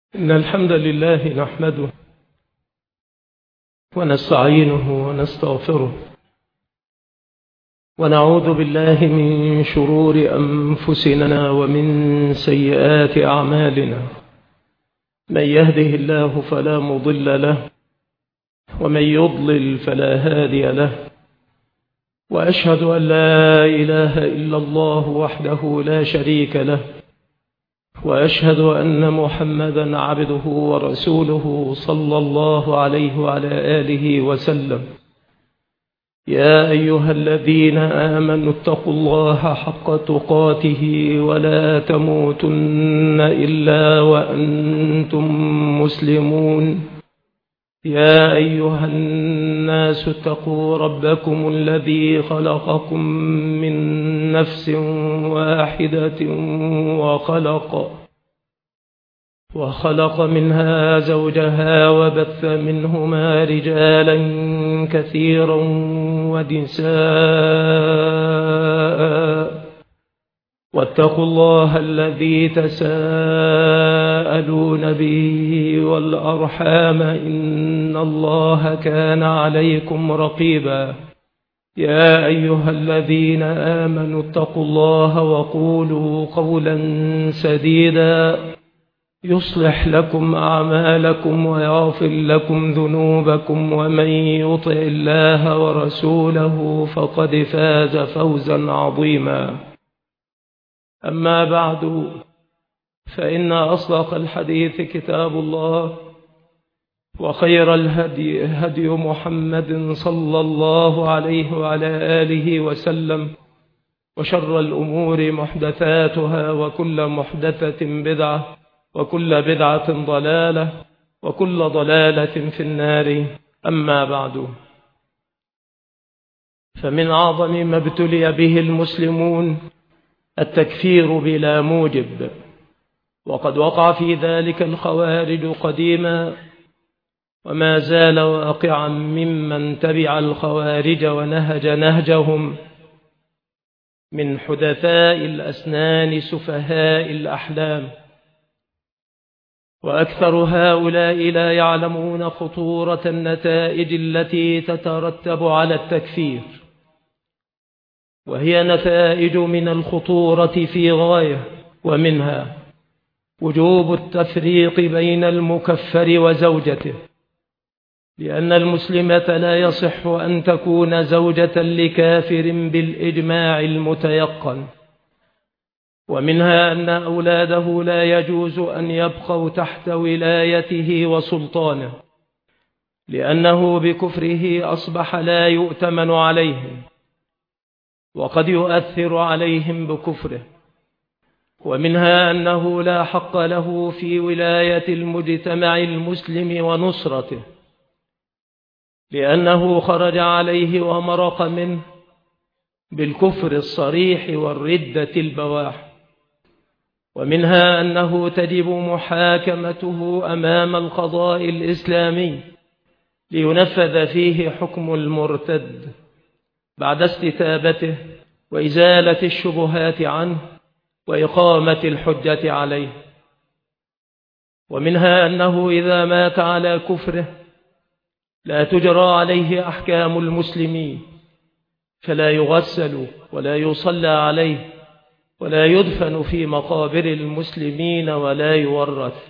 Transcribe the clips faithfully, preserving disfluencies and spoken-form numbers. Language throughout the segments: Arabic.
إن الحمد لله نحمده ونستعينه ونستغفره ونعوذ بالله من شرور أنفسنا ومن سيئات أعمالنا. من يهده الله فلا مضل له ومن يضلل فلا هادي له، وأشهد أن لا إله إلا الله وحده لا شريك له، وأشهد أن محمدا عبده ورسوله صلى الله عليه وعلى آله وسلم. يا أيها الذين آمنوا اتقوا الله حق تقاته ولا تموتن إلا وأنتم مسلمون. يا أيها الناس اتقوا ربكم الذي خلقكم من نفس واحدة وخلق وخلق منها زوجها وبث منهما رجالا كثيرا ونساء، واتقوا الله الذي تساءلون به والأرحام إن الله كان عليكم رقيبا. يا أيها الذين آمنوا اتقوا الله وقولوا قولا سديدا يصلح لكم أعمالكم ويغفر لكم ذنوبكم، ومن يطع الله ورسوله فقد فاز فوزا عظيما. أما بعد، فإن أصدق الحديث كتاب الله، وخير الهدي هدي محمد صلى الله عليه وعلى آله وسلم، وشر الأمور محدثاتها، وكل محدثة بدعة، وكل بدعة ضلالة، وكل ضلالة في النار. أما بعد، فمن أعظم ما ابتلي به المسلمون التكفير بلا موجب، وقد وقع في ذلك الخوارج قديما، وما زال واقعا ممن تبع الخوارج ونهج نهجهم من حدثاء الأسنان سفهاء الأحلام. وأكثر هؤلاء لا يعلمون خطورة النتائج التي تترتب على التكفير، وهي نتائج من الخطورة في غاية، ومنها وجوب التفريق بين المكفر وزوجته، لأن المسلمة لا يصح أن تكون زوجة لكافر بالإجماع المتيقن. ومنها أن أولاده لا يجوز أن يبقوا تحت ولايته وسلطانه، لأنه بكفره أصبح لا يؤتمن عليهم، وقد يؤثر عليهم بكفره. ومنها أنه لا حق له في ولاية المجتمع المسلم ونصرته، لأنه خرج عليه ومرق منه بالكفر الصريح والردة البواح. ومنها أنه تجب محاكمته أمام القضاء الإسلامي لينفذ فيه حكم المرتد بعد استتابته وإزالة الشبهات عنه وإقامة الحجة عليه. ومنها أنه إذا مات على كفره لا تجرى عليه أحكام المسلمين، فلا يغسل ولا يصلى عليه ولا يدفن في مقابر المسلمين ولا يورث.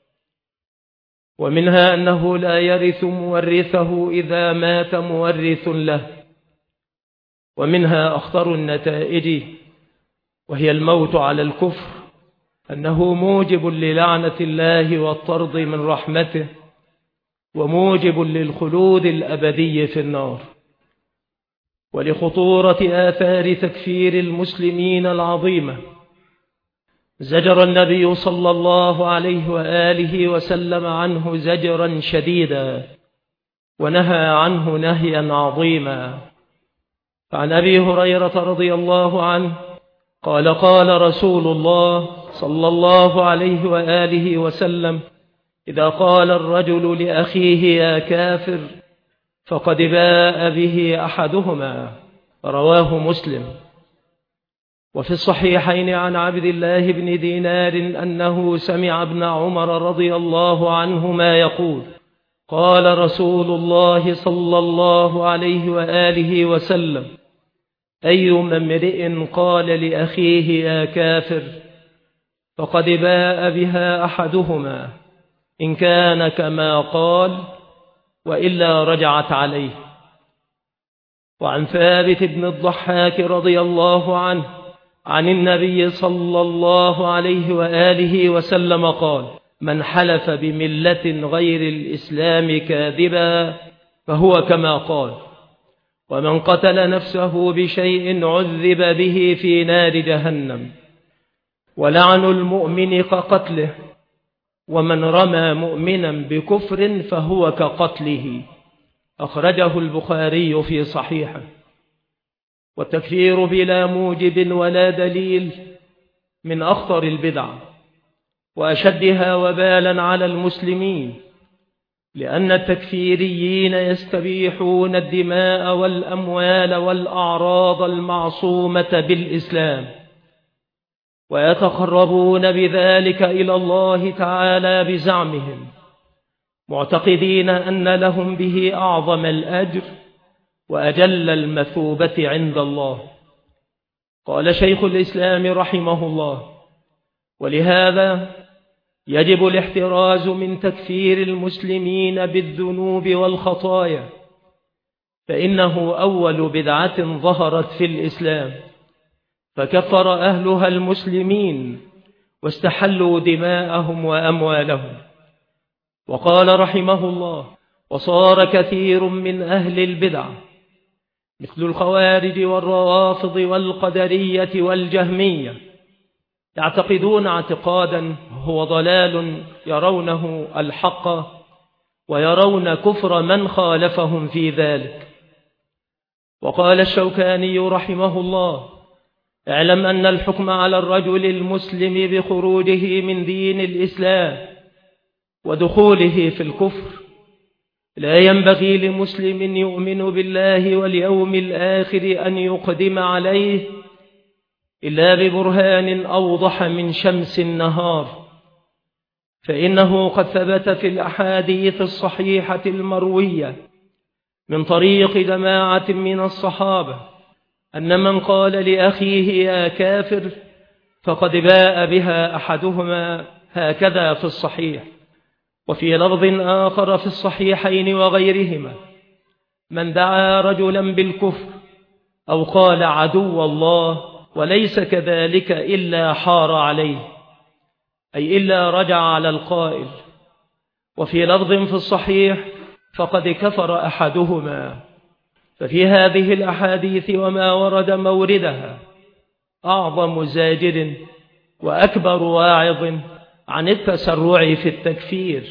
ومنها أنه لا يرث مورثه إذا مات مورث له. ومنها أخطر النتائج، وهي الموت على الكفر، أنه موجب للعنة الله والطرد من رحمته، وموجب للخلود الأبدي في النار. ولخطورة آثار تكفير المسلمين العظيمة زجر النبي صلى الله عليه وآله وسلم عنه زجرا شديدا، ونهى عنه نهيا عظيما. فعن أبي هريرة رضي الله عنه قال قال رسول الله صلى الله عليه وآله وسلم: إذا قال الرجل لأخيه يا كافر فقد باء به أحدهما. رواه مسلم. وفي الصحيحين عن عبد الله بن دينار أنه سمع ابن عمر رضي الله عنهما يقول: قال رسول الله صلى الله عليه وآله وسلم: أيما امرئ قال لأخيه يا كافر فقد باء بها أحدهما، إن كان كما قال وإلا رجعت عليه. وعن ثابت بن الضحاك رضي الله عنه عن النبي صلى الله عليه وآله وسلم قال: من حلف بملة غير الإسلام كاذبا فهو كما قال، ومن قتل نفسه بشيء عذب به في نار جهنم، ولعن المؤمن كقتله، ومن رمى مؤمنا بكفر فهو كقتله. أخرجه البخاري في صحيحه. والتكفير بلا موجب ولا دليل من أخطر البدع وأشدها وبالا على المسلمين، لأن التكفيريين يستبيحون الدماء والأموال والأعراض المعصومة بالإسلام، ويتقربون بذلك إلى الله تعالى بزعمهم، معتقدين أن لهم به أعظم الأجر وأجل المثوبة عند الله. قال شيخ الإسلام رحمه الله: ولهذا يجب الاحتراز من تكفير المسلمين بالذنوب والخطايا، فإنه أول بدعة ظهرت في الإسلام فكفر أهلها المسلمين واستحلوا دماءهم وأموالهم. وقال رحمه الله: وصار كثير من أهل البدع مثل الخوارج والروافض والقدرية والجهمية يعتقدون اعتقادا هو ضلال، يرونه الحق ويرون كفر من خالفهم في ذلك. وقال الشوكاني رحمه الله: اعلم أن الحكم على الرجل المسلم بخروجه من دين الإسلام ودخوله في الكفر لا ينبغي لمسلم يؤمن بالله واليوم الآخر أن يقدم عليه إلا ببرهان أوضح من شمس النهار، فإنه قد ثبت في الأحاديث الصحيحة المروية من طريق جماعة من الصحابة أن من قال لأخيه يا كافر فقد باء بها أحدهما، هكذا في الصحيح. وفي لفظ آخر في الصحيحين وغيرهما: من دعا رجلا بالكفر أو قال عدو الله وليس كذلك إلا حار عليه، أي إلا رجع على القائل. وفي لفظ في الصحيح: فقد كفر أحدهما. ففي هذه الأحاديث وما ورد موردها أعظم زاجر وأكبر واعظ عن التسرع في التكفير.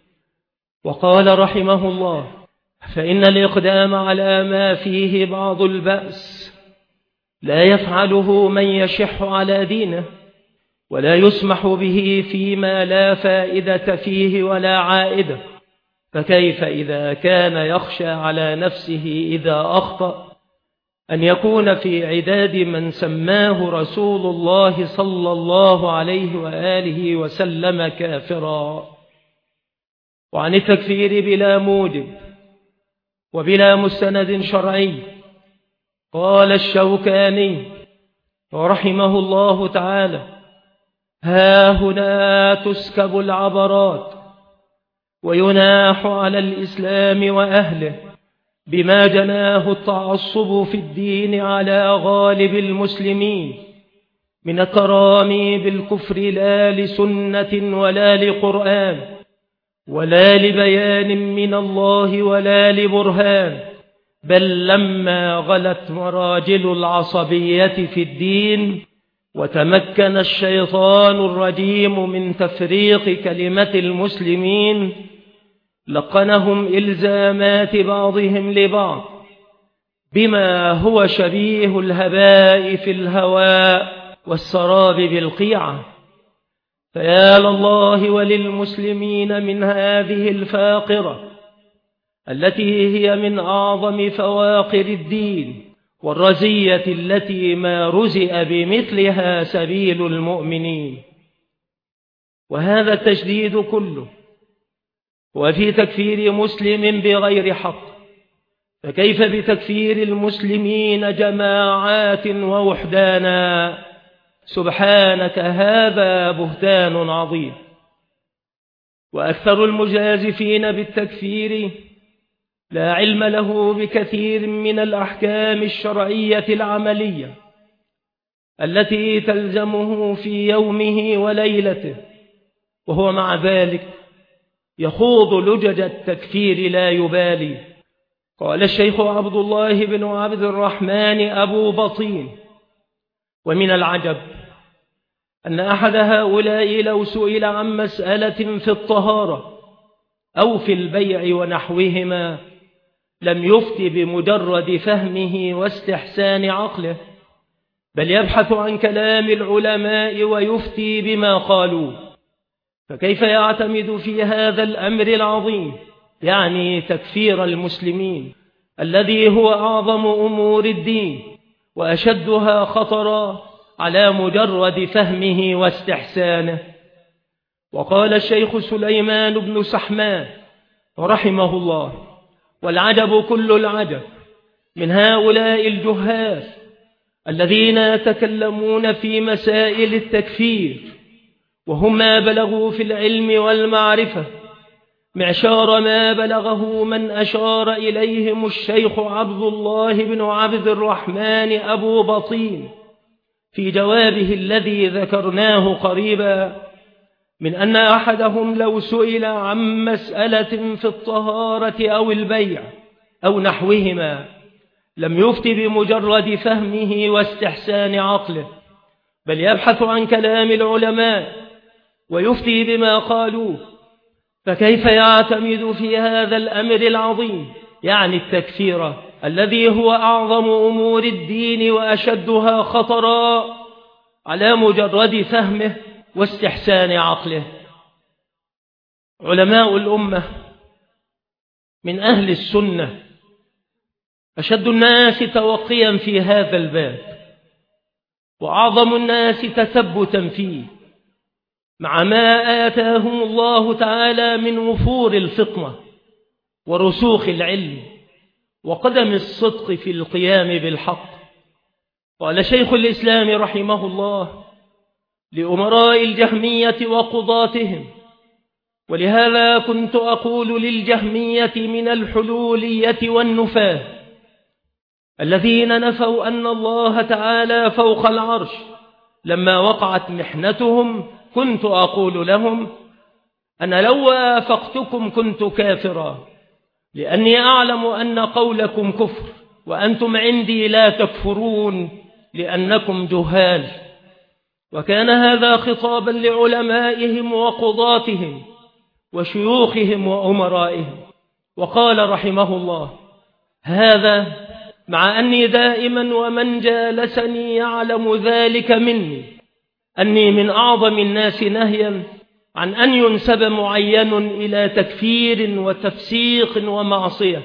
وقال رحمه الله: فإن الإقدام على ما فيه بعض البأس لا يفعله من يشح على دينه، ولا يسمح به فيما لا فائدة فيه ولا عائدة، فكيف إذا كان يخشى على نفسه إذا أخطأ أن يكون في عداد من سماه رسول الله صلى الله عليه وآله وسلم كافرا. وعن التكفير بلا موجب وبلا مستند شرعي قال الشوكاني رحمه الله تعالى: ها هنا تسكب العبرات ويناح على الإسلام وأهله بما جناه التعصب في الدين على غالب المسلمين من الترامي بالكفر لا لسنة ولا لقرآن ولا لبيان من الله ولا لبرهان، بل لما غلت مراجل العصبية في الدين وتمكن الشيطان الرجيم من تفريق كلمة المسلمين لقنهم إلزامات بعضهم لبعض بما هو شبيه الهباء في الهواء والسراب بالقيعة. فيا لله وللمسلمين من هذه الفاقرة التي هي من أعظم فواقر الدين والرزية التي ما رزئ بمثلها سبيل المؤمنين. وهذا التشديد كله وفي تكفير مسلم بغير حق، فكيف بتكفير المسلمين جماعات ووحدانا؟ سبحانك، هذا بهتان عظيم. وأكثر المجازفين بالتكفير لا علم له بكثير من الأحكام الشرعية العملية التي تلزمه في يومه وليلته، وهو مع ذلك يخوض لجج التكفير لا يبالي. قال الشيخ عبد الله بن عبد الرحمن أبو بطين: ومن العجب أن أحد هؤلاء لو سئل عن مسألة في الطهارة أو في البيع ونحوهما لم يفت بمجرد فهمه واستحسان عقله، بل يبحث عن كلام العلماء ويفتي بما قالوا. فكيف يعتمد في هذا الأمر العظيم، يعني تكفير المسلمين، الذي هو أعظم أمور الدين وأشدها خطرا، على مجرد فهمه واستحسانه؟ وقال الشيخ سليمان بن سحمان رحمه الله: والعجب كل العجب من هؤلاء الجهال الذين يتكلمون في مسائل التكفير وهم ما بلغوا في العلم والمعرفة معشار ما بلغه من أشار إليهم الشيخ عبد الله بن عبد الرحمن أبو بطين في جوابه الذي ذكرناه قريبا، من أن أحدهم لو سئل عن مسألة في الطهارة أو البيع أو نحوهما لم يفت بمجرد فهمه واستحسان عقله، بل يبحث عن كلام العلماء ويفتي بما قالوه. فكيف يعتمد في هذا الأمر العظيم، يعني التكفير الذي هو أعظم أمور الدين وأشدها خطرا، على مجرد فهمه واستحسان عقله؟ علماء الأمة من أهل السنة أشد الناس توقيا في هذا الباب، وأعظم الناس تثبتا فيه، مع ما آتاهم الله تعالى من وفور الفطنة ورسوخ العلم وقدم الصدق في القيام بالحق. قال شيخ الإسلام رحمه الله لأمراء الجهمية وقضاتهم: ولهذا كنت أقول للجهمية من الحلولية والنفاة الذين نفوا أن الله تعالى فوق العرش، لما وقعت محنتهم كنت أقول لهم: أنا لو وافقتكم كنت كافرا، لأني أعلم أن قولكم كفر وأنتم عندي لا تكفرون لأنكم جهال. وكان هذا خطابا لعلمائهم وقضاتهم وشيوخهم وأمرائهم. وقال رحمه الله: هذا مع أني دائما ومن جالسني يعلم ذلك مني، أني من أعظم الناس نهيا عن أن ينسب معين إلى تكفير وتفسيق ومعصية،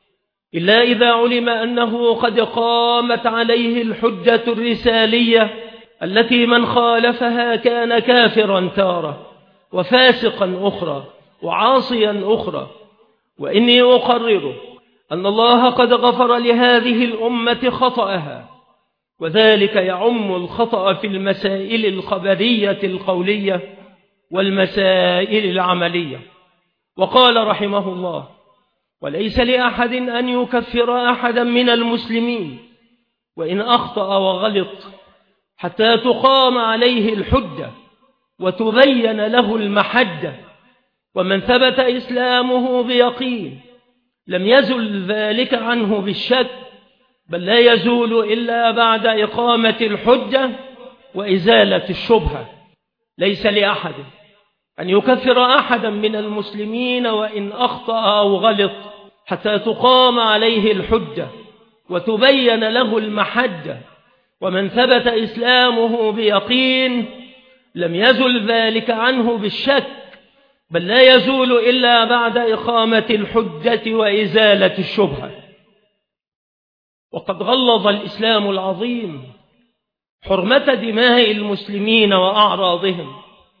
إلا إذا علم أنه قد قامت عليه الحجة الرسالية التي من خالفها كان كافرا تارة وفاسقا أخرى وعاصيا أخرى. وإني أقرر أن الله قد غفر لهذه الأمة خطأها، وذلك يعم الخطأ في المسائل الخبرية القولية والمسائل العملية. وقال رحمه الله: وليس لأحد أن يكفر أحدا من المسلمين وإن أخطأ وغلط، حتى تقام عليه الحجة وتبين له المحجة. ومن ثبت إسلامه بيقين لم يزل ذلك عنه بالشك، بل لا يزول إلا بعد إقامة الحجة وإزالة الشبهة. ليس لأحد أن يكفر أحدا من المسلمين وإن أخطأ أو غلط، حتى تقام عليه الحجة وتبين له المحجة. ومن ثبت إسلامه بيقين لم يزل ذلك عنه بالشك، بل لا يزول إلا بعد إقامة الحجة وإزالة الشبهة. وقد غلظ الإسلام العظيم حرمة دماء المسلمين وأعراضهم.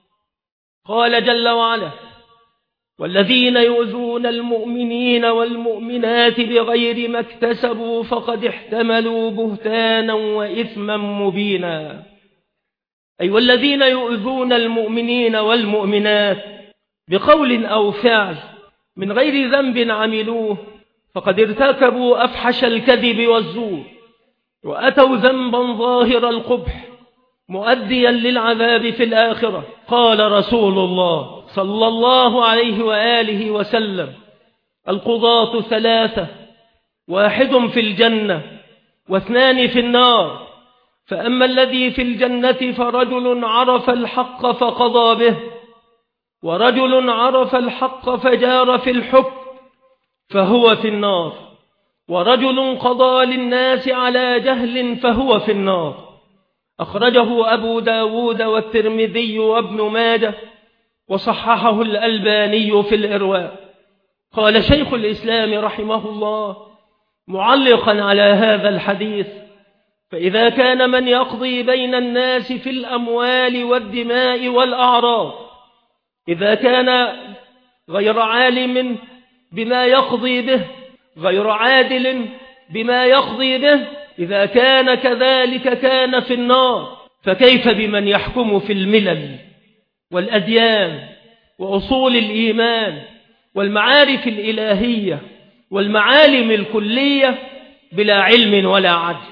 قال جل وعلا: والذين يؤذون المؤمنين والمؤمنات بغير ما اكتسبوا فقد احتملوا بهتانا وإثما مبينا. أي والذين يؤذون المؤمنين والمؤمنات بقول أو فعل من غير ذنب عملوه فقد ارتكبوا أفحش الكذب والزور، وأتوا ذنبا ظاهر القبح مؤديا للعذاب في الآخرة. قال رسول الله صلى الله عليه وآله وسلم: القضاة ثلاثة، واحد في الجنة واثنان في النار، فأما الذي في الجنة فرجل عرف الحق فقضى به، ورجل عرف الحق فجار في الحكم فهو في النار، ورجل قضى للناس على جهل فهو في النار. أخرجه أبو داود والترمذي وابن ماجه، وصححه الألباني في الإرواء. قال شيخ الإسلام رحمه الله معلقا على هذا الحديث: فإذا كان من يقضي بين الناس في الأموال والدماء والأعراض إذا كان غير عالم بما يقضي به، غير عادل بما يقضي به، إذا كان كذلك كان في النار، فكيف بمن يحكم في الملل والأديان وأصول الإيمان والمعارف الإلهية والمعالم الكلية بلا علم ولا عدل؟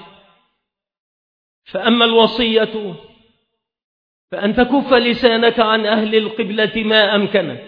فأما الوصية فأن تكف لسانك عن أهل القبلة ما أمكنك،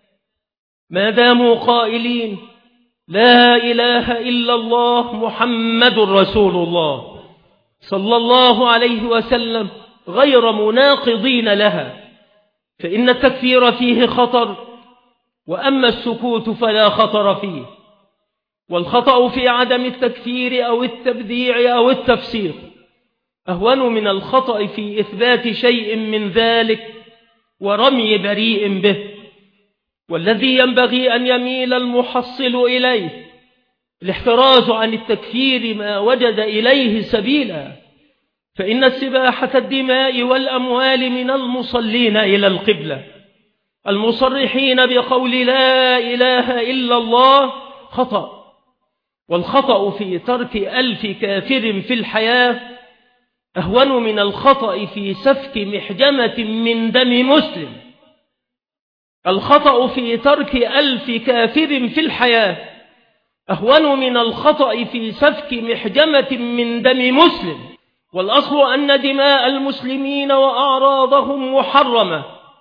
ما داموا قائلين لا إله إلا الله محمد رسول الله صلى الله عليه وسلم غير مناقضين لها، فإن التكفير فيه خطر، وأما السكوت فلا خطر فيه. والخطأ في عدم التكفير أو التبديع أو التفسيق أهون من الخطأ في إثبات شيء من ذلك ورمي بريء به. والذي ينبغي أن يميل المحصل إليه الاحتراز عن التكفير ما وجد إليه سبيلا، فإن السباحة الدماء والأموال من المصلين إلى القبلة المصرحين بقول لا إله إلا الله خطأ. والخطأ في ترك ألف كافر في الحياة أهون من الخطأ في سفك محجمة من دم مسلم. الخطأ في ترك ألف كافر في الحياة أهون من الخطأ في سفك محجمة من دم مسلم. والأصل أن دماء المسلمين وأعراضهم محرمة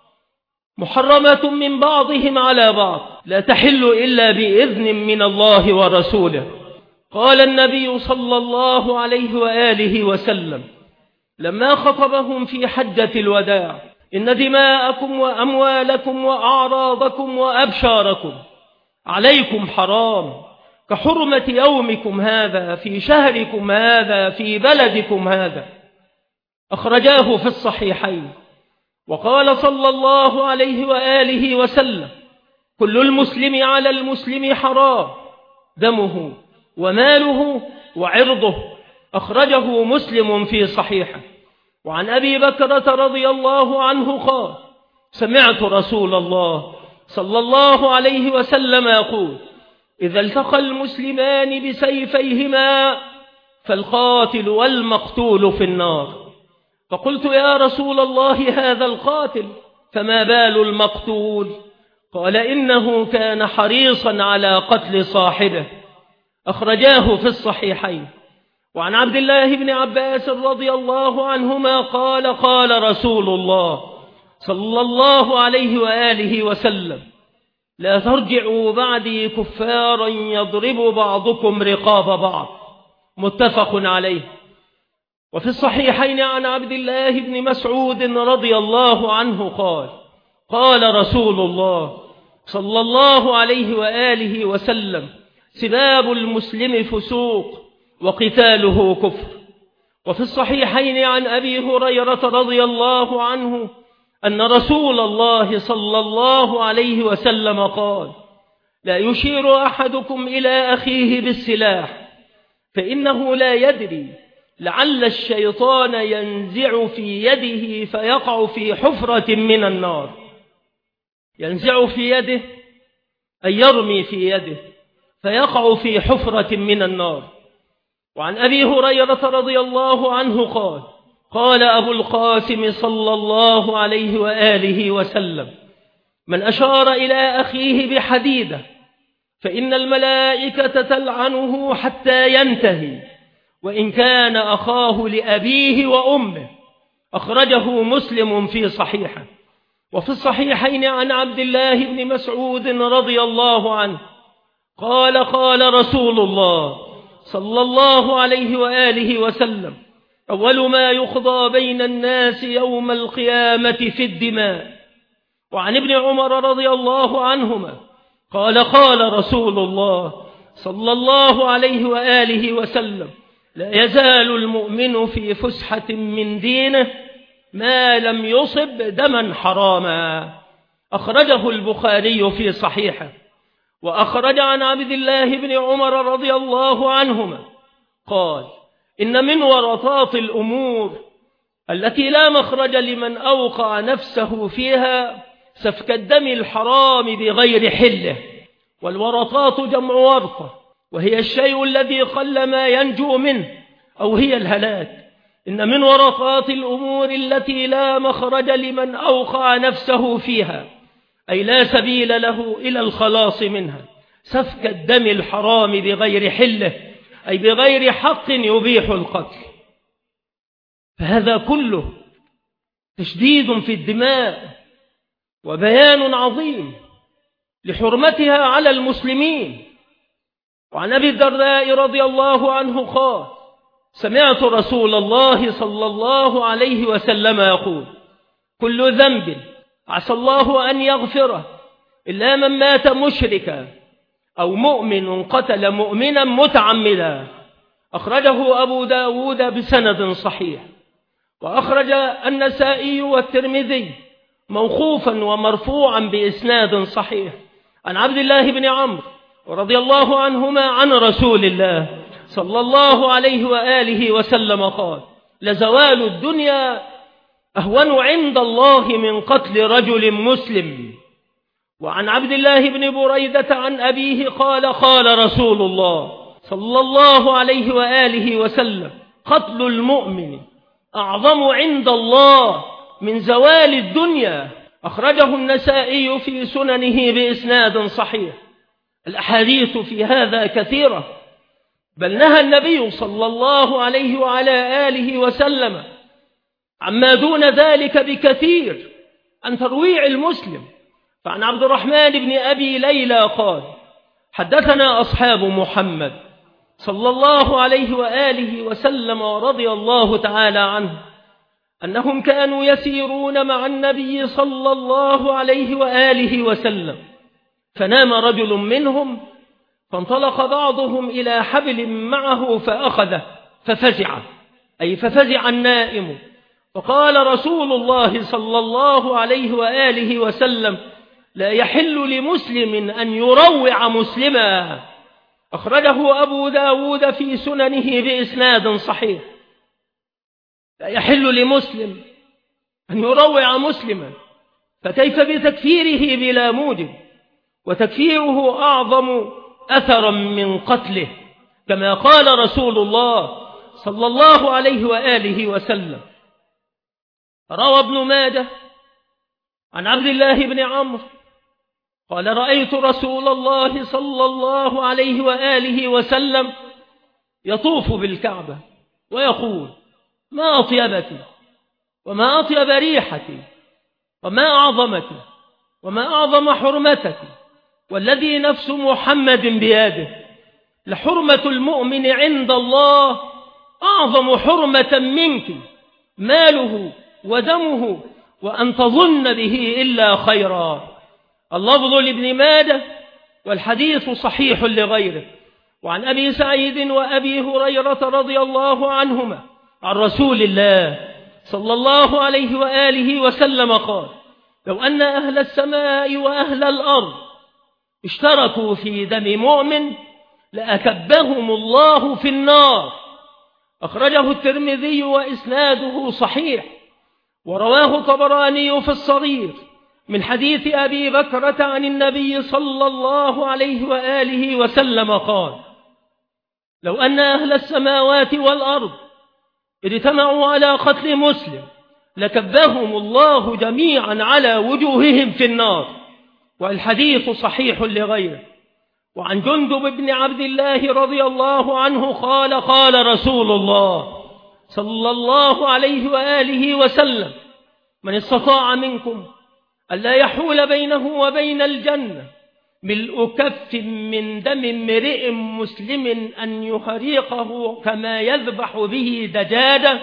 محرمة من بعضهم على بعض، لا تحل إلا بإذن من الله ورسوله. قال النبي صلى الله عليه وآله وسلم لما خطبهم في حجة الوداع: إن دماءكم وأموالكم وأعراضكم وأبشاركم عليكم حرام كحرمة يومكم هذا في شهركم هذا في بلدكم هذا. أخرجاه في الصحيحين. وقال صلى الله عليه وآله وسلم: كل المسلم على المسلم حرام دمه وماله وعرضه. أخرجه مسلم في صحيحه. وعن أبي بكرة رضي الله عنه قال: سمعت رسول الله صلى الله عليه وسلم يقول: إذا التقى المسلمان بسيفيهما فالقاتل والمقتول في النار. فقلت: يا رسول الله هذا القاتل فما بال المقتول؟ قال: إنه كان حريصا على قتل صاحبه. أخرجاه في الصحيحين. وعن عبد الله بن عباس رضي الله عنهما قال: قال رسول الله صلى الله عليه وآله وسلم: لا ترجعوا بعدي كفارا يضرب بعضكم رقاب بعض. متفق عليه. وفي الصحيحين عن عبد الله بن مسعود رضي الله عنه قال: قال رسول الله صلى الله عليه وآله وسلم: سباب المسلم فسوق وقتاله كفر. وفي الصحيحين عن أبي هريرة رضي الله عنه أن رسول الله صلى الله عليه وسلم قال: لا يشير أحدكم إلى أخيه بالسلاح فإنه لا يدري لعل الشيطان ينزع في يده فيقع في حفرة من النار. ينزع في يده أن يرمي في يده فيقع في حفرة من النار. وعن أبي هريرة رضي الله عنه قال قال أبو القاسم صلى الله عليه وآله وسلم: من أشار إلى أخيه بحديدة فإن الملائكة تلعنه حتى ينتهي، وإن كان أخاه لأبيه وأمه. أخرجه مسلم في صحيحه. وفي الصحيحين عن عبد الله بن مسعود رضي الله عنه قال قال رسول الله صلى الله عليه وآله وسلم: أول ما يقضى بين الناس يوم القيامة في الدماء. وعن ابن عمر رضي الله عنهما قال قال رسول الله صلى الله عليه وآله وسلم: لا يزال المؤمن في فسحة من دينه ما لم يصب دما حراما. أخرجه البخاري في صحيحه. وأخرج عن عبد الله بن عمر رضي الله عنهما قال: إن من ورطات الأمور التي لا مخرج لمن أوقع نفسه فيها سفك الدم الحرام بغير حله. والورطات جمع ورطة، وهي الشيء الذي قل ما ينجو منه، أو هي الهلاك. إن من ورطات الأمور التي لا مخرج لمن أوقع نفسه فيها، أي لا سبيل له إلى الخلاص منها، سفك الدم الحرام بغير حله، أي بغير حق يبيح القتل. فهذا كله تشديد في الدماء وبيان عظيم لحرمتها على المسلمين. وعن أبي الدرداء رضي الله عنه قال: سمعت رسول الله صلى الله عليه وسلم يقول: كل ذنب عسى الله أن يغفره إلا من مات مشركا أو مؤمن قتل مؤمنا متعمدا. أخرجه أبو داود بسند صحيح. وأخرج النسائي والترمذي موقوفا ومرفوعا بإسناد صحيح عن عبد الله بن عمرو رضي الله عنهما عن رسول الله صلى الله عليه وآله وسلم قال: لزوال الدنيا أهون عند الله من قتل رجل مسلم. وعن عبد الله بن بريدة عن أبيه قال قال رسول الله صلى الله عليه وآله وسلم: قتل المؤمن أعظم عند الله من زوال الدنيا. أخرجه النسائي في سننه بإسناد صحيح. الأحاديث في هذا كثيرة، بل نهى النبي صلى الله عليه وعلى آله وسلم عما دون ذلك بكثير عن ترويع المسلم. فعن عبد الرحمن بن أبي ليلى قال: حدثنا أصحاب محمد صلى الله عليه وآله وسلم ورضي الله تعالى عنه أنهم كانوا يسيرون مع النبي صلى الله عليه وآله وسلم، فنام رجل منهم فانطلق بعضهم إلى حبل معه فأخذه ففزع، أي ففزع النائم. فقال رسول الله صلى الله عليه وآله وسلم: لا يحل لمسلم أن يروع مسلما. أخرجه أبو داود في سننه بإسناد صحيح. لا يحل لمسلم أن يروع مسلما، فكيف بتكفيره بلا موجب؟ وتكفيره أعظم أثرا من قتله، كما قال رسول الله صلى الله عليه وآله وسلم. روى ابن ماجه عن عبد الله بن عمرو قال: رأيت رسول الله صلى الله عليه وآله وسلم يطوف بالكعبة ويقول: ما أطيبك وما أطيب ريحتي وما أعظمك وما أعظم حرمتك، والذي نفس محمد بيده لحرمة المؤمن عند الله أعظم حرمة منك، ماله ودمه، وأن تظن به إلا خيرا. اللفظ لابن ماجه والحديث صحيح لغيره. وعن أبي سعيد وأبي هريرة رضي الله عنهما عن رسول الله صلى الله عليه وآله وسلم قال: لو أن أهل السماء وأهل الأرض اشتركوا في دم مؤمن لأكبهم الله في النار. أخرجه الترمذي وإسناده صحيح، ورواه طبراني في الصغير من حديث أبي بكرة عن النبي صلى الله عليه وآله وسلم قال: لو أن أهل السماوات والأرض اجتمعوا على قتل مسلم لكبهم الله جميعا على وجوههم في النار. والحديث صحيح لغيره. وعن جندب بن عبد الله رضي الله عنه قال: قال رسول الله صلى الله عليه وآله وسلم: من استطاع منكم ألا يحول بينه وبين الجنة ملء كف من دم امرئ مسلم أن يحرقه كما يذبح به دجاجة،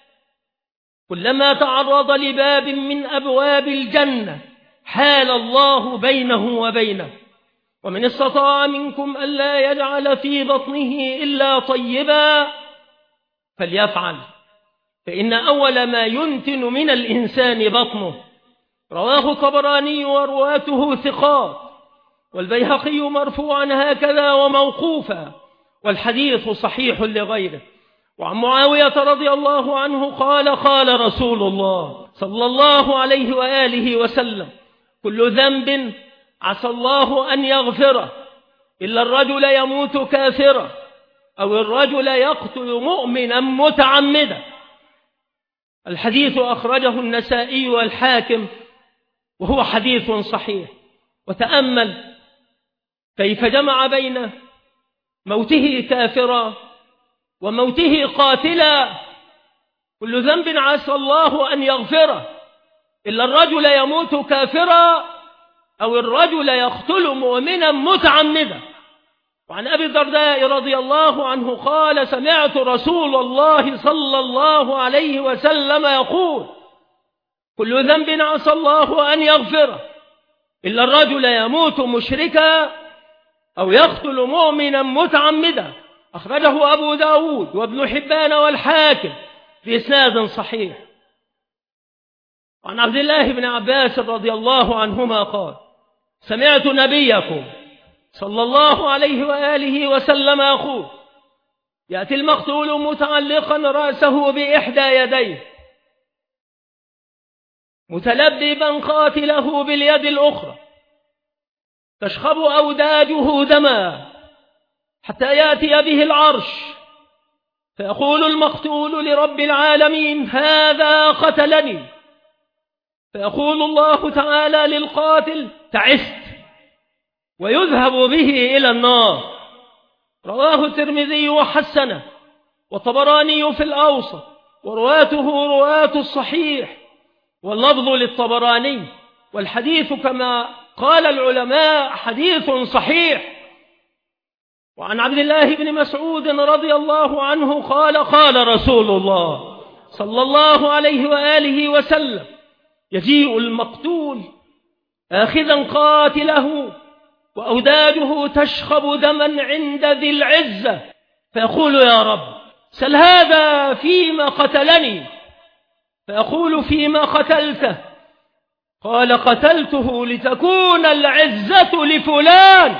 كلما تعرض لباب من أبواب الجنة حال الله بينه وبينه. ومن استطاع منكم ألا يجعل في بطنه إلا طيبا فليفعل، فإن أول ما ينتن من الإنسان بطنه. رواه طبراني ورواته ثقات، والبيهقي مرفوعا هكذا وموقوفا، والحديث صحيح لغيره. وعن معاوية رضي الله عنه قال: قال رسول الله صلى الله عليه وآله وسلم: كل ذنب عسى الله أن يغفره إلا الرجل يموت كافرا أو الرجل يقتل مؤمنا متعمدا. الحديث أخرجه النسائي والحاكم وهو حديث صحيح. وتأمل كيف جمع بين موته كافرا وموته قاتلا. كل ذنب عسى الله أن يغفره إلا الرجل يموت كافرا أو الرجل يقتل مؤمنا متعمدا. وعن أبي الدرداء رضي الله عنه قال: سمعت رسول الله صلى الله عليه وسلم يقول: كل ذنب عسى الله أن يغفره إلا الرجل يموت مشركا أو يقتل مؤمنا متعمدا. أخرجه أبو داود وابن حبان والحاكم بإسناد صحيح. وعن عبد الله بن عباس رضي الله عنهما قال: سمعت نبيكم صلى الله عليه وآله وسلم يقول: يأتي المقتول متعلقا رأسه بإحدى يديه متلببا قاتله باليد الأخرى تشخب أوداجه دما حتى يأتي به العرش، فيقول المقتول لرب العالمين: هذا قتلني. فيقول الله تعالى للقاتل: تعست، ويذهب به إلى النار. رواه الترمذي وحسنه، والطبراني في الأوسط، ورواته رواة الصحيح، واللفظ للطبراني. والحديث كما قال العلماء حديث صحيح. وعن عبد الله بن مسعود رضي الله عنه قال: قال رسول الله صلى الله عليه وآله وسلم: يجيء المقتول آخذا قاتله وأوداجه تشخب دما عند ذي العزة، فيقول: يا رب سل هذا فيما قتلني. فيقول: فيما قتلته؟ قال: قتلته لتكون العزة لفلان.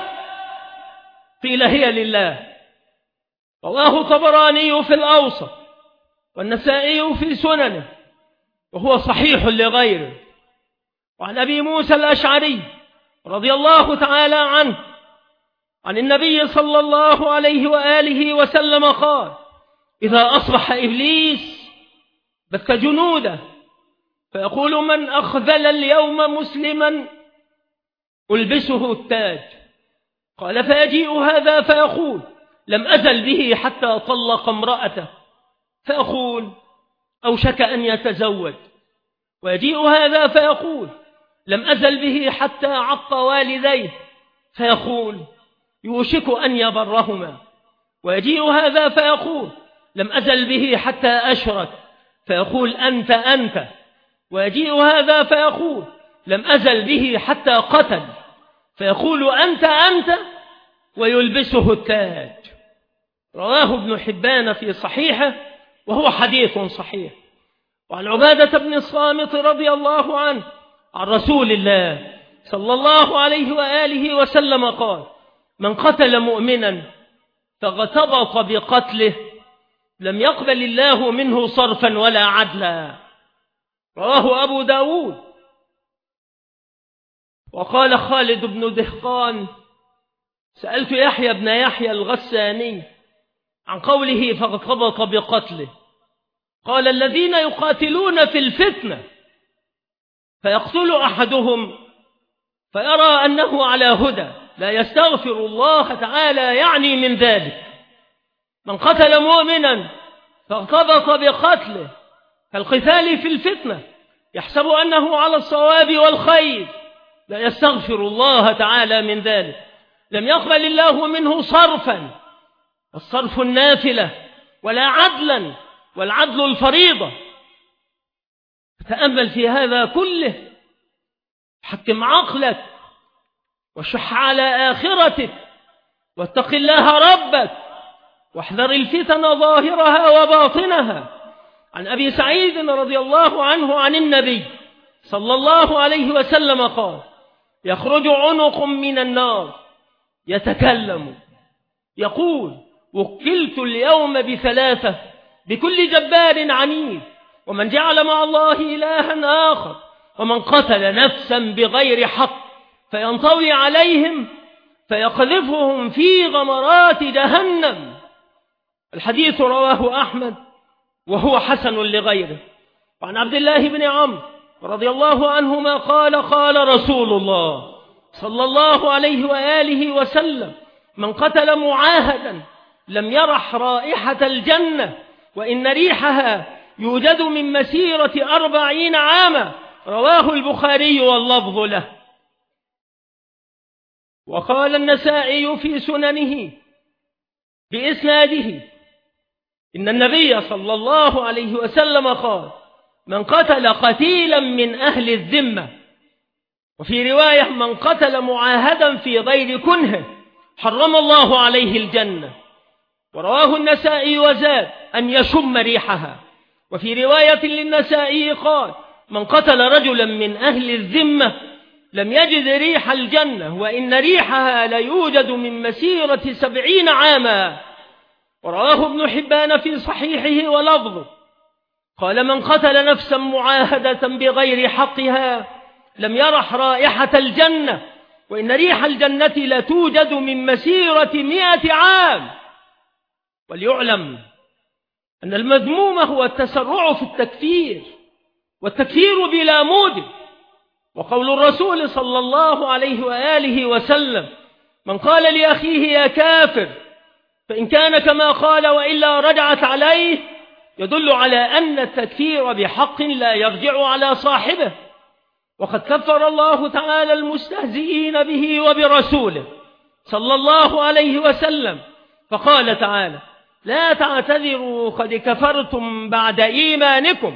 قيل: هي لله. رواه طبراني في الأوسط والنسائي في سننه وهو صحيح لغيره. وعن أبي موسى الأشعري رضي الله تعالى عنه عن النبي صلى الله عليه وآله وسلم قال: إذا أصبح إبليس بث جنوده فيقول: من أخذل اليوم مسلما ألبسه التاج. قال: فيجيء هذا فيقول: لم أزل به حتى طلق امرأته، فيقول: أوشك أن يتزوج. ويجيء هذا فيقول: لم أزل به حتى عق والديه، فيقول: يوشك أن يبرهما. ويجيء هذا فيقول: لم أزل به حتى أشرك، فيقول: أنت أنت. ويجيء هذا فيقول: لم أزل به حتى قتل، فيقول: أنت أنت، ويلبسه التاج. رواه ابن حبان في صحيحه وهو حديث صحيح. وعن عبادة بن الصامت رضي الله عنه عن رسول الله صلى الله عليه وآله وسلم قال: من قتل مؤمنا فاغتبط بقتله لم يقبل الله منه صرفا ولا عدلا. رواه أبو داود. وقال خالد بن دهقان: سألت يحيى بن يحيى الغساني عن قوله فاغتبط بقتله، قال: الذين يقاتلون في الفتنة فيقتل أحدهم فيرى أنه على هدى لا يستغفر الله تعالى، يعني من ذلك من قتل مؤمنا فاغتبط بقتله كالقتال في الفتنة يحسب أنه على الصواب والخير لا يستغفر الله تعالى من ذلك، لم يقبل الله منه صرفا، الصرف النافلة، ولا عدلا، والعدل الفريضة. تأمل في هذا كله، حكم عقلك وشح على آخرتك، واتق الله ربك، واحذر الفتن ظاهرها وباطنها. عن أبي سعيد رضي الله عنه عن النبي صلى الله عليه وسلم قال: يخرج عنق من النار يتكلم يقول: وكلت اليوم بثلاثة، بكل جبار عنيد، ومن جعل مع الله إلها آخر، ومن قتل نفسا بغير حق، فينطوي عليهم فيقذفهم في غمرات جهنم. الحديث رواه أحمد وهو حسن لغيره. وعن عبد الله بن عمرو رضي الله عنهما قال: قال رسول الله صلى الله عليه وآله وسلم: من قتل معاهدا لم يرح رائحة الجنة، وإن ريحها يوجد من مسيرة أربعين عاما. رواه البخاري واللفظ له. وقال النسائي في سننه بإسناده إن النبي صلى الله عليه وسلم قال: من قتل قتيلا من أهل الذمة، وفي رواية: من قتل معاهدا في غير كنه حرم الله عليه الجنة. ورواه النسائي وزاد: أن يشم ريحها. وفي رواية للنسائي قال: من قتل رجلا من أهل الذمة لم يجد ريح الجنة، وإن ريحها ليوجد من مسيرة سبعين عاما. ورواه ابن حبان في صحيحه ولفظه قال: من قتل نفسا معاهدة بغير حقها لم يرح رائحة الجنة، وإن ريح الجنة لتوجد من مسيرة مئة عام. وليعلم أن المذموم هو التسرع في التكفير، والتكفير بلا موجب. وقول الرسول صلى الله عليه وآله وسلم: من قال لأخيه يا كافر فإن كان كما قال وإلا رجعت عليه، يدل على أن التكفير بحق لا يرجع على صاحبه. وقد كفر الله تعالى المستهزئين به وبرسوله صلى الله عليه وسلم، فقال تعالى: لا تعتذروا قد كفرتم بعد إيمانكم.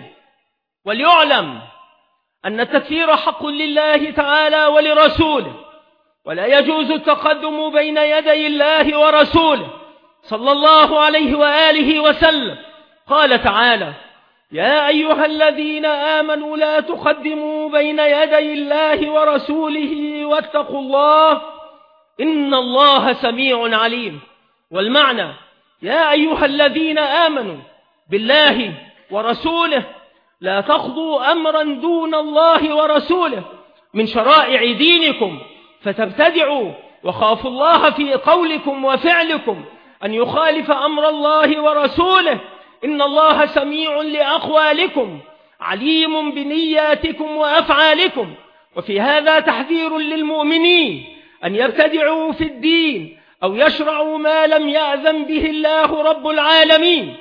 وليعلم أن التكفير حق لله تعالى ولرسوله، ولا يجوز التقدم بين يدي الله ورسوله صلى الله عليه وآله وسلم. قال تعالى: يا أيها الذين آمنوا لا تقدموا بين يدي الله ورسوله واتقوا الله إن الله سميع عليم. والمعنى: يا أيها الذين آمنوا بالله ورسوله لا تخضوا أمرا دون الله ورسوله من شرائع دينكم فتبتدعوا، وخافوا الله في قولكم وفعلكم أن يخالف أمر الله ورسوله إن الله سميع لأقوالكم عليم بنياتكم وأفعالكم. وفي هذا تحذير للمؤمنين أن يبتدعوا في الدين أو يشرعوا ما لم يأذن به الله رب العالمين.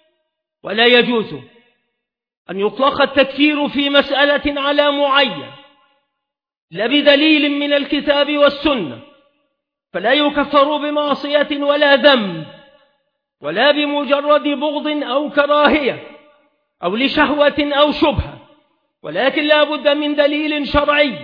ولا يجوز أن يطلق التكفير في مسألة على معين لا بدليل من الكتاب والسنة، فلا يكفر بمعصية ولا ذنب، ولا بمجرد بغض أو كراهية أو لشهوة أو شبهة، ولكن لا بد من دليل شرعي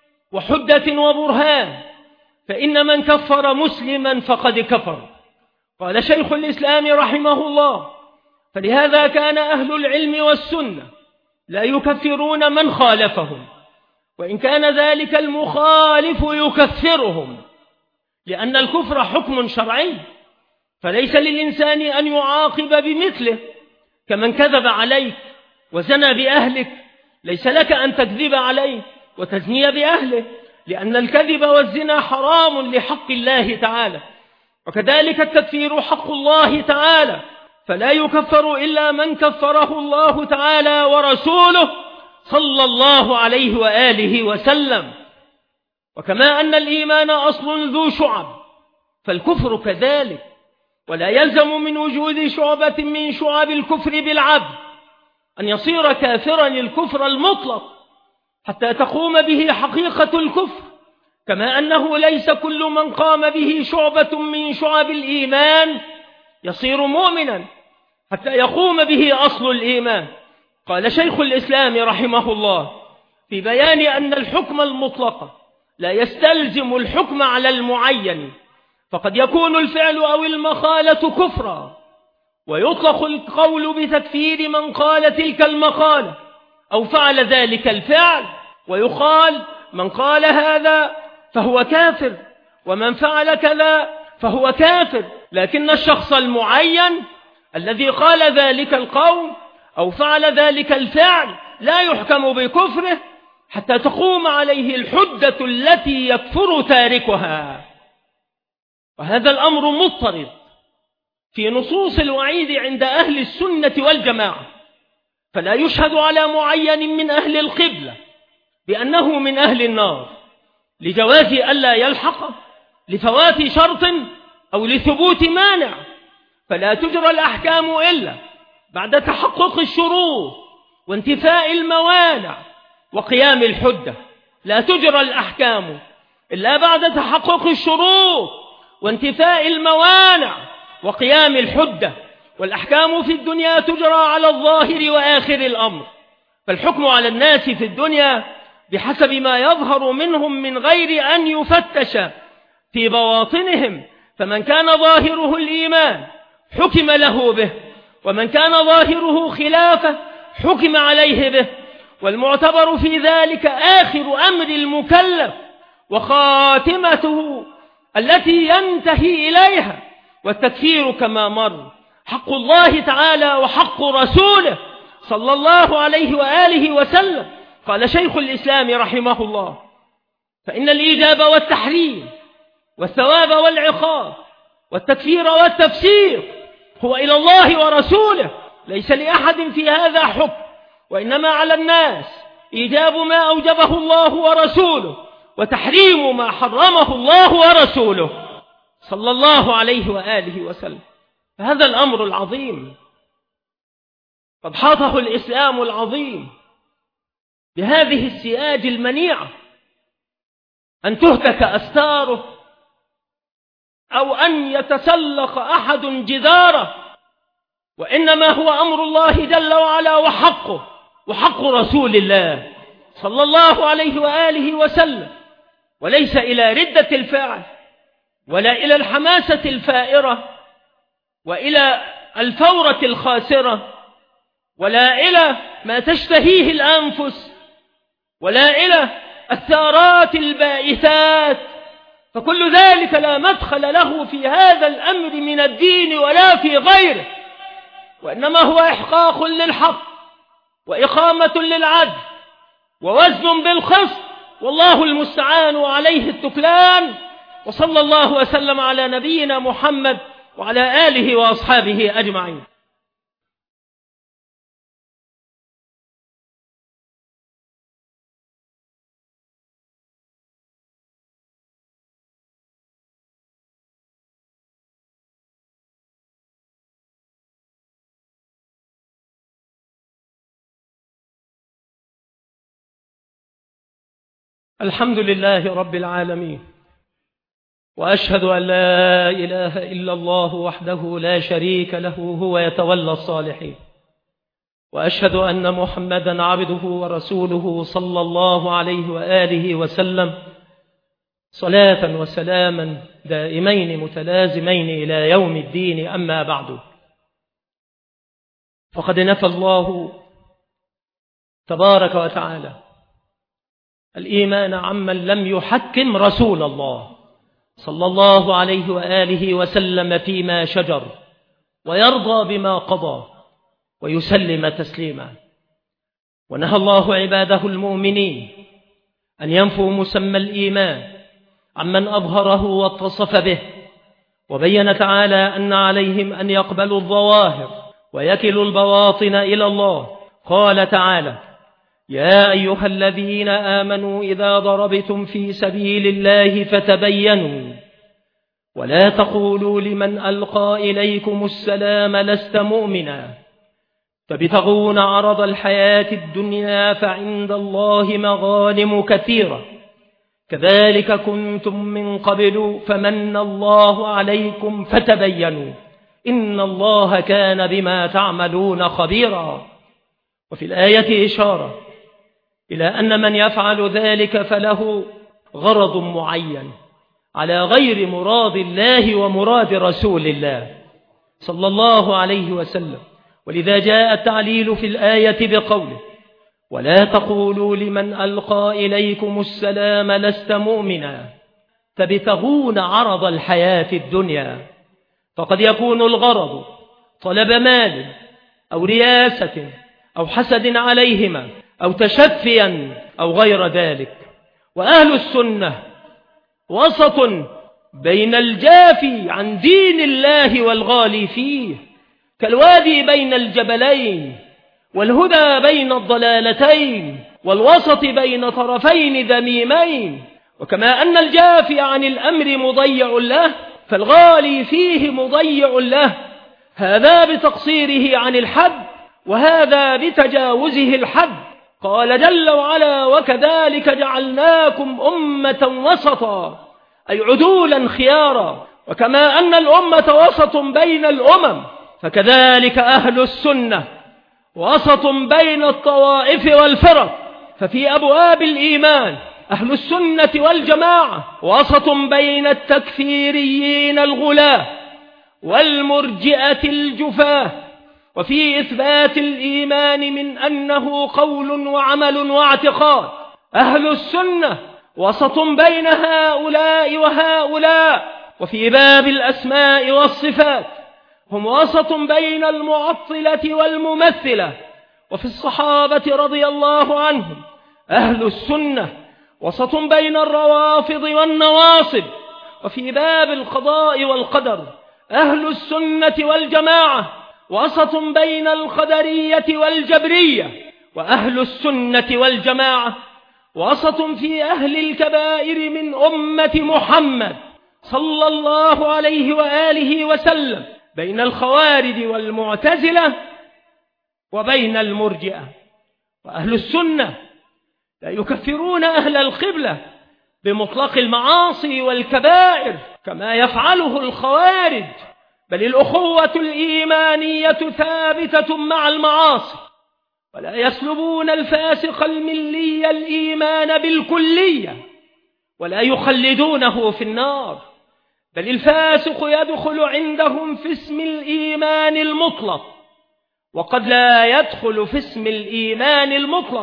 وحجة وبرهان. فإن من كفر مسلما فقد كفر. قال شيخ الإسلام رحمه الله: فلهذا كان أهل العلم والسنة لا يكفرون من خالفهم، وإن كان ذلك المخالف يكفرهم، لأن الكفر حكم شرعي فليس للإنسان أن يعاقب بمثله. كمن كذب عليك وزنى بأهلك ليس لك أن تكذب عليه وتزني بأهله، لأن الكذب والزنا حرام لحق الله تعالى. وكذلك التكفير حق الله تعالى، فلا يكفر إلا من كفره الله تعالى ورسوله صلى الله عليه وآله وسلم. وكما أن الإيمان أصل ذو شعب فالكفر كذلك، ولا يلزم من وجود شعبة من شعب الكفر بالعبد أن يصير كافرا الكفر المطلق حتى تقوم به حقيقة الكفر، كما أنه ليس كل من قام به شعبة من شعب الإيمان يصير مؤمنا حتى يقوم به أصل الإيمان. قال شيخ الإسلام رحمه الله في بيان أن الحكم المطلق لا يستلزم الحكم على المعين، فقد يكون الفعل أو المقالة كفرا، ويطلق القول بتكفير من قال تلك المقالة أو فعل ذلك الفعل، ويقال من قال هذا فهو كافر ومن فعل كذا فهو كافر. لكن الشخص المعين الذي قال ذلك القول أو فعل ذلك الفعل لا يحكم بكفره حتى تقوم عليه الحجة التي يكفر تاركها. وهذا الأمر مضطرد في نصوص الوعيد عند أهل السنة والجماعة، فلا يشهد على معين من أهل القبلة بأنه من أهل النار لجواز ألا يلحق لفوات شرط أو لثبوت مانع، فلا تجرى الأحكام إلا بعد تحقق الشروط وانتفاء الموانع وقيام الحجة. لا تجرى الأحكام إلا بعد تحقق الشروط وانتفاء الموانع وقيام الحجة. والأحكام في الدنيا تجرى على الظاهر وآخر الأمر، فالحكم على الناس في الدنيا بحسب ما يظهر منهم من غير أن يفتش في بواطنهم، فمن كان ظاهره الإيمان حكم له به، ومن كان ظاهره خلافه حكم عليه به. والمعتبر في ذلك آخر أمر المكلف وخاتمته التي ينتهي إليها، والتكفير كما مر حق الله تعالى وحق رسوله صلى الله عليه وآله وسلم. قال شيخ الإسلام رحمه الله فإن الإيجاب والتحريم والثواب والعقاب والتكفير والتفسير هو إلى الله ورسوله، ليس لأحد في هذا حكم، وإنما على الناس إيجاب ما أوجبه الله ورسوله وتحريم ما حرمه الله ورسوله صلى الله عليه وآله وسلم. فهذا الأمر العظيم قد حاطه الإسلام العظيم بهذه السياج المنيعة، أن تهتك أستاره أو أن يتسلق أحد جداره، وإنما هو أمر الله جل وعلا وحقه وحق رسول الله صلى الله عليه وآله وسلم، وليس إلى ردة الفاعل ولا إلى الحماسة الفائرة وإلى الفورة الخاسرة ولا إلى ما تشتهيه الأنفس ولا إلى الثارات البائثات، فكل ذلك لا مدخل له في هذا الأمر من الدين ولا في غيره، وإنما هو إحقاق للحق وإقامة للعدل ووزن بالخصم، والله المستعان وعليه التكلان. وصلى الله وسلم على نبينا محمد وعلى آله وأصحابه أجمعين. الحمد لله رب العالمين، وأشهد أن لا إله إلا الله وحده لا شريك له هو يتولى الصالحين، وأشهد أن محمدا عبده ورسوله صلى الله عليه وآله وسلم، صلاة وسلاما دائمين متلازمين إلى يوم الدين. أما بعد، فقد نفى الله تبارك وتعالى الإيمان عمن لم يحكم رسول الله صلى الله عليه وآله وسلم فيما شجر، ويرضى بما قضى، ويسلم تسليما. ونهى الله عباده المؤمنين أن ينفوا مسمى الإيمان عمن أظهره واتصف به، وبين تعالى أن عليهم أن يقبلوا الظواهر ويكلوا البواطن إلى الله. قال تعالى: يا أيها الذين آمنوا إذا ضربتم في سبيل الله فتبينوا ولا تقولوا لمن ألقى إليكم السلام لست مؤمنا تبتغون عرض الحياة الدنيا فعند الله مغانم كثيرة كذلك كنتم من قبل فمن الله عليكم فتبينوا إن الله كان بما تعملون خبيرا. وفي الآية إشارة إلى أن من يفعل ذلك فله غرض معين على غير مراد الله ومراد رسول الله صلى الله عليه وسلم. ولذا جاء التعليل في الآية بقوله: ولا تقولوا لمن ألقى إليكم السلام لست مؤمنا تبتغون عرض الحياة الدنيا. فقد يكون الغرض طلب مال أو رياسة أو حسد عليهما أو تشفيا أو غير ذلك. وأهل السنة وسط بين الجافي عن دين الله والغالي فيه، كالوادي بين الجبلين، والهدى بين الضلالتين، والوسط بين طرفين ذميمين. وكما أن الجافي عن الأمر مضيع له، فالغالي فيه مضيع له، هذا بتقصيره عن الحد وهذا بتجاوزه الحد. قال جل وعلا: وكذلك جعلناكم أمة وسطا، أي عدولا خيارا. وكما أن الأمة وسط بين الأمم، فكذلك أهل السنة وسط بين الطوائف والفرق. ففي أبواب الإيمان أهل السنة والجماعة وسط بين التكفيريين الغلاة والمرجئة الجفاة. وفي إثبات الإيمان من أنه قول وعمل واعتقاد أهل السنة وسط بين هؤلاء وهؤلاء. وفي باب الأسماء والصفات هم وسط بين المعطلة والممثلة. وفي الصحابة رضي الله عنهم أهل السنة وسط بين الروافض والنواصب. وفي باب القضاء والقدر أهل السنة والجماعة وسط بين القدرية والجبرية. وأهل السنة والجماعة وسط في أهل الكبائر من أمة محمد صلى الله عليه وآله وسلم، بين الخوارج والمعتزلة وبين المرجئة. وأهل السنة لا يكفرون أهل القبلة بمطلق المعاصي والكبائر كما يفعله الخوارج، بل الأخوة الإيمانية ثابتة مع المعاصي، ولا يسلبون الفاسق الملي الإيمان بالكلية ولا يخلدونه في النار، بل الفاسق يدخل عندهم في اسم الإيمان المطلق وقد لا يدخل في اسم الإيمان المطلق.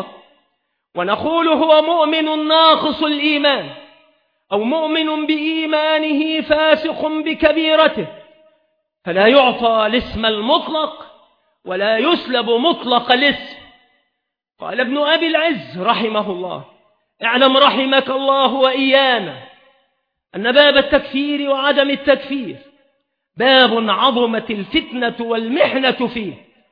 ونقول هو مؤمن ناقص الإيمان أو مؤمن بإيمانه فاسق بكبيرته، فلا يعطى الاسم المطلق ولا يسلب مطلق الاسم. قال ابن أبي العز رحمه الله: اعلم رحمك الله وإيانا أن باب التكفير وعدم التكفير باب عظمت الفتنة والمحنة فيه،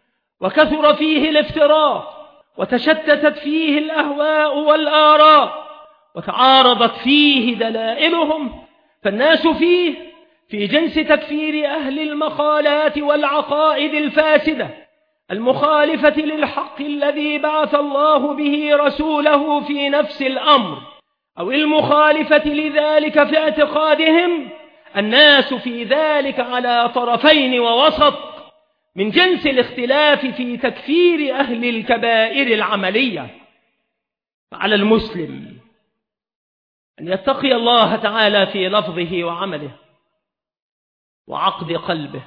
وكثر فيه الافتراء، وتشتتت فيه الأهواء والآراء، وتعارضت فيه دلائلهم، فالناس فيه في جنس تكفير أهل المقالات والعقائد الفاسدة المخالفة للحق الذي بعث الله به رسوله في نفس الأمر، أو المخالفة لذلك في اعتقادهم. الناس في ذلك على طرفين ووسط، من جنس الاختلاف في تكفير أهل الكبائر العملية. فعلى المسلم أن يتقي الله تعالى في لفظه وعمله وعقد قلبه،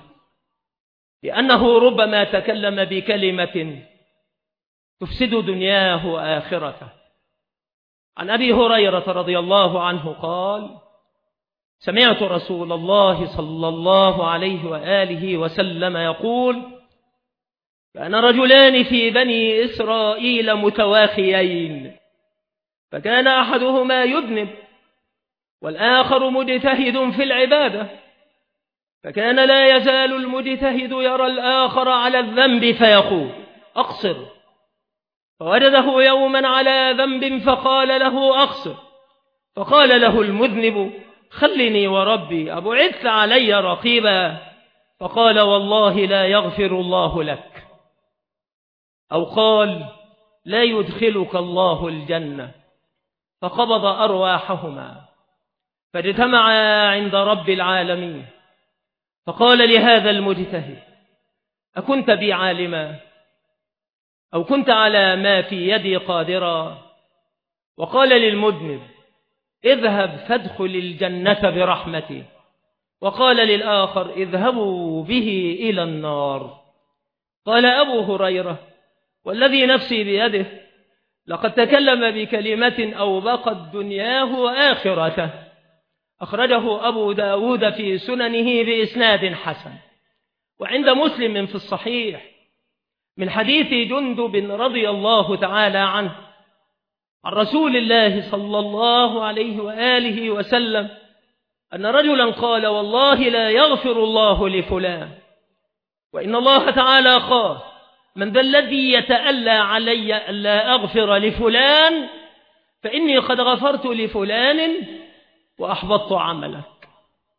لأنه ربما تكلم بكلمة تفسد دنياه وآخرته. عن أبي هريرة رضي الله عنه قال: سمعت رسول الله صلى الله عليه وآله وسلم يقول: كان رجلان في بني إسرائيل متواخيين، فكان أحدهما يذنب والآخر مجتهد في العبادة، فكان لا يزال المجتهد يرى الآخر على الذنب فيقول: أقصر. فوجده يوما على ذنب فقال له: أقصر. فقال له المذنب: خلني وربي أبعثت علي رقيبا؟ فقال: والله لا يغفر الله لك. أو قال: لا يدخلك الله الجنة. فقبض أرواحهما فاجتمعا عند رب العالمين، فقال لهذا المجتهد: أكنت بي عالما؟ أو كنت على ما في يدي قادرا؟ وقال للمذنب: اذهب فادخل الجنة برحمتي. وقال للآخر: اذهبوا به إلى النار. قال أبو هريرة: والذي نفسي بيده لقد تكلم بكلمة أوبقت دنياه وآخرته. أخرجه أبو داود في سننه بإسناد حسن. وعند مسلم في الصحيح من حديث جندب رضي الله تعالى عنه عن رسول الله صلى الله عليه وآله وسلم أن رجلا قال: والله لا يغفر الله لفلان. وإن الله تعالى قال: من ذا الذي يتألى علي ألا أغفر لفلان؟ فإني قد غفرت لفلان وأحبطت عملك.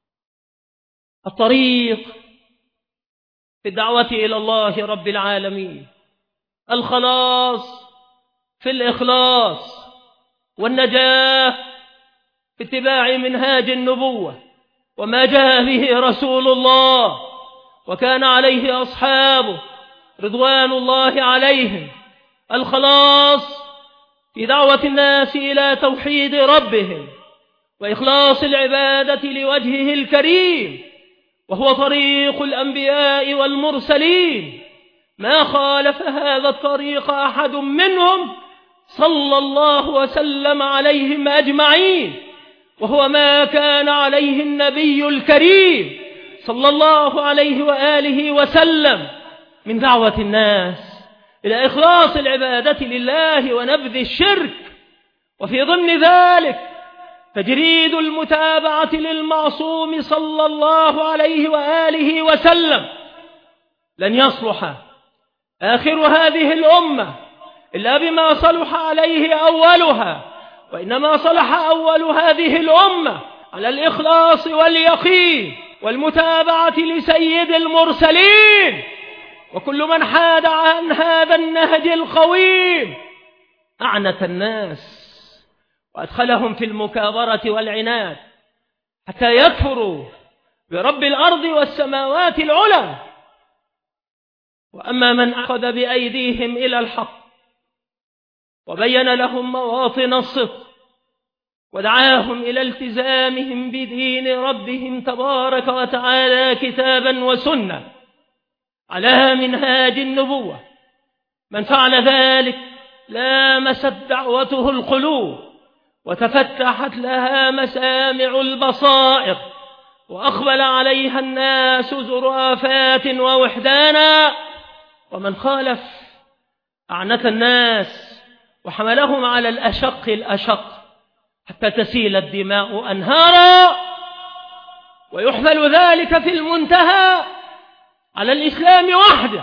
الطريق في الدعوة إلى الله رب العالمين الخلاص في الإخلاص، والنجاة في اتباع منهاج النبوة وما جاء به رسول الله وكان عليه أصحابه رضوان الله عليهم. الخلاص في دعوة الناس إلى توحيد ربهم وإخلاص العبادة لوجهه الكريم، وهو طريق الأنبياء والمرسلين، ما خالف هذا الطريق أحد منهم صلى الله وسلم عليهم أجمعين، وهو ما كان عليه النبي الكريم صلى الله عليه وآله وسلم من دعوة الناس إلى إخلاص العبادة لله ونبذ الشرك. وفي ضمن ذلك تجريد المتابعة للمعصوم صلى الله عليه وآله وسلم. لن يصلح آخر هذه الأمة إلا بما صلح عليه أولها، وإنما صلح أول هذه الأمة على الإخلاص واليقين والمتابعة لسيد المرسلين. وكل من حاد عن هذا النهج القويم أعنت الناس وأدخلهم في المكابرة والعناد حتى يكفروا برب الأرض والسماوات العلى. وأما من أخذ بأيديهم إلى الحق وبين لهم مواطن الصدق ودعاهم إلى التزامهم بدين ربهم تبارك وتعالى كتابا وسنة على منهاج النبوة، من فعل ذلك لامست دعوته القلوب وتفتحت لها مسامع البصائر وأقبل عليها الناس زرافات ووحدانا. ومن خالف أعنت الناس وحملهم على الأشق الأشق حتى تسيل الدماء أنهارا، ويحمل ذلك في المنتهى على الإسلام وحده،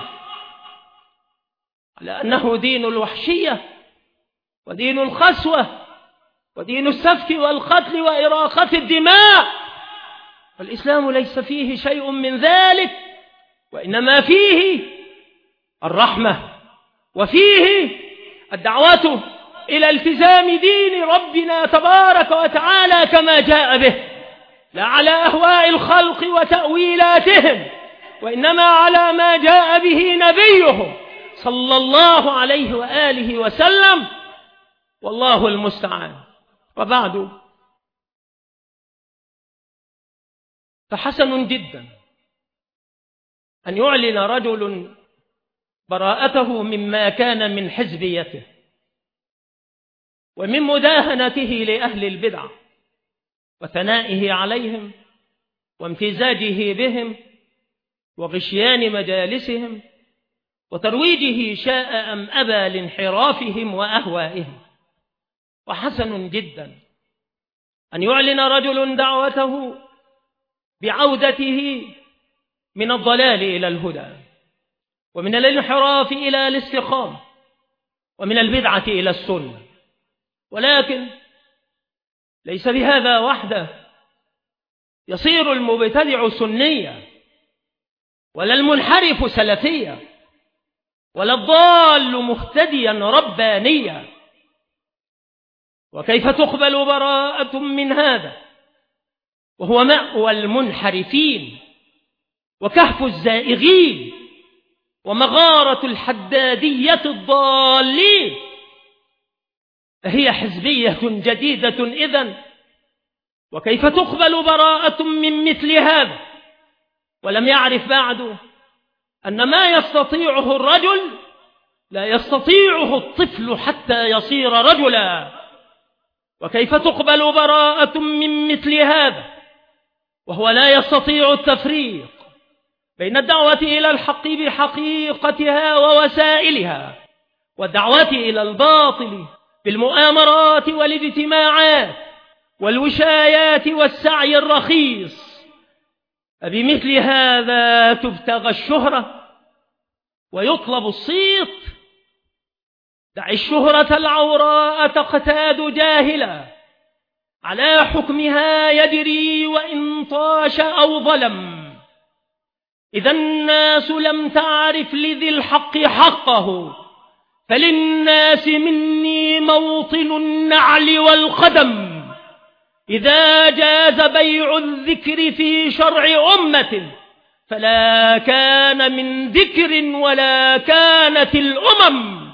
على أنه دين الوحشية ودين الخسوة ودين السفك والقتل وإراقة الدماء. والإسلام ليس فيه شيء من ذلك، وإنما فيه الرحمة، وفيه الدعوة إلى التزام دين ربنا تبارك وتعالى كما جاء به، لا على أهواء الخلق وتأويلاتهم، وإنما على ما جاء به نبيه صلى الله عليه وآله وسلم، والله المستعان. وبعد، فحسن جدا أن يعلن رجل براءته مما كان من حزبيته ومن مداهنته لأهل البدع وثنائه عليهم وامتزاجه بهم وغشيان مجالسهم وترويجه شاء أم أبى لانحرافهم وأهوائهم. وحسن جدا أن يعلن رجل دعوته بعودته من الضلال إلى الهدى، ومن الانحراف إلى الاستقامة، ومن البدعة إلى السنة. ولكن ليس بهذا وحده يصير المبتدع سنيا، ولا المنحرف سلفيا، ولا الضال مهتديا ربانيا. وكيف تقبل براءة من هذا وهو مأوى المنحرفين وكهف الزائغين ومغارة الحدادية الضالين؟ هي حزبية جديدة إذن؟ وكيف تقبل براءة من مثل هذا ولم يعرف بعد أن ما يستطيعه الرجل لا يستطيعه الطفل حتى يصير رجلا؟ وكيف تقبل براءة من مثل هذا وهو لا يستطيع التفريق بين الدعوة إلى الحق بحقيقتها ووسائلها والدعوة إلى الباطل بالمؤامرات والاجتماعات والوشايات والسعي الرخيص؟ أبمثل هذا تبتغى الشهرة ويطلب الصيت؟ دع الشهرة العوراء تقتاد جاهلا على حكمها يجري وإن طاش أو ظلم. إذا الناس لم تعرف لذي الحق حقه، فللناس مني موطن النعل والقدم. إذا جاز بيع الذكر في شرع أمة فلا كان من ذكر ولا كانت الأمم.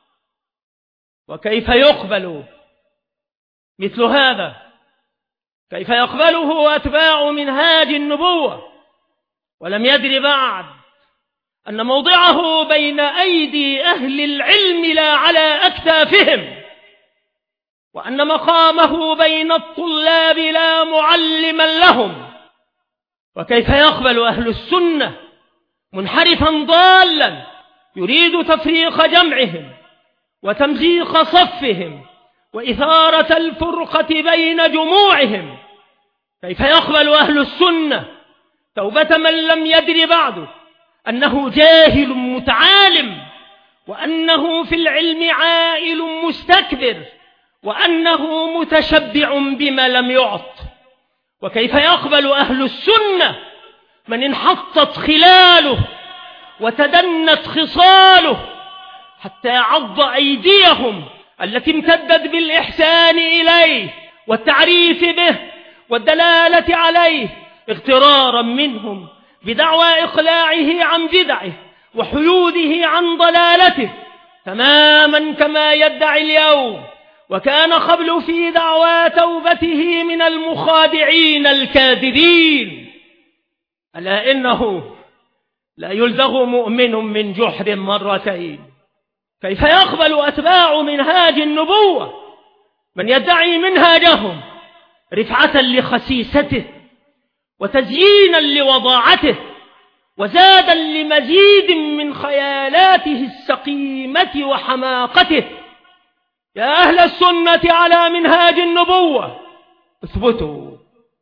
وكيف يقبل مثل هذا؟ كيف يقبله أتباع منهاج النبوة ولم يدر بعد أن موضعه بين أيدي أهل العلم لا على أكتافهم، وأن مقامه بين الطلاب لا معلما لهم؟ وكيف يقبل أهل السنة منحرفا ضالا يريد تفريق جمعهم وتمزيق صفهم وإثارة الفرقة بين جموعهم؟ كيف يقبل أهل السنة توبة من لم يدر بعد أنه جاهل متعالم، وأنه في العلم عائل مستكبر، وأنه متشبع بما لم يعط؟ وكيف يقبل أهل السنة من انحطت خلاله وتدنت خصاله حتى عض أيديهم التي امتدت بالإحسان إليه والتعريف به والدلالة عليه اغترارا منهم بدعوى إقلاعه عن بدعه وحيوده عن ضلالته، تماما كما يدعي اليوم وكان قبل في دعوى توبته من المخادعين الكاذبين. ألا إنه لا يلدغ مؤمن من جحر مرتين. كيف يقبل أتباع منهاج النبوة من يدعي منهاجهم رفعة لخسيسته وتزيينا لوضاعته وزادا لمزيد من خيالاته السقيمة وحماقته؟ يا أهل السنة على منهاج النبوة اثبتوا،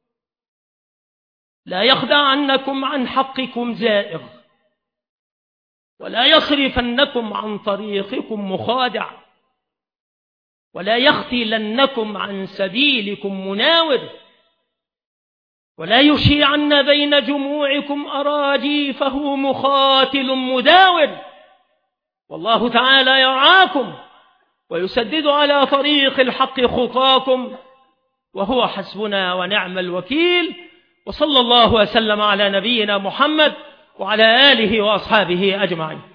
لا يخدعنكم عن حقكم زائغ، ولا يصرفنكم عن طريقكم مخادع، ولا يختلنكم عن سبيلكم مناور، ولا يشيعن بين جموعكم أراجيفه مخاتل مداور. والله تعالى يرعاكم ويسدد على طريق الحق خطاكم، وهو حسبنا ونعم الوكيل. وصلى الله وسلم على نبينا محمد وعلى آله وأصحابه أجمعين.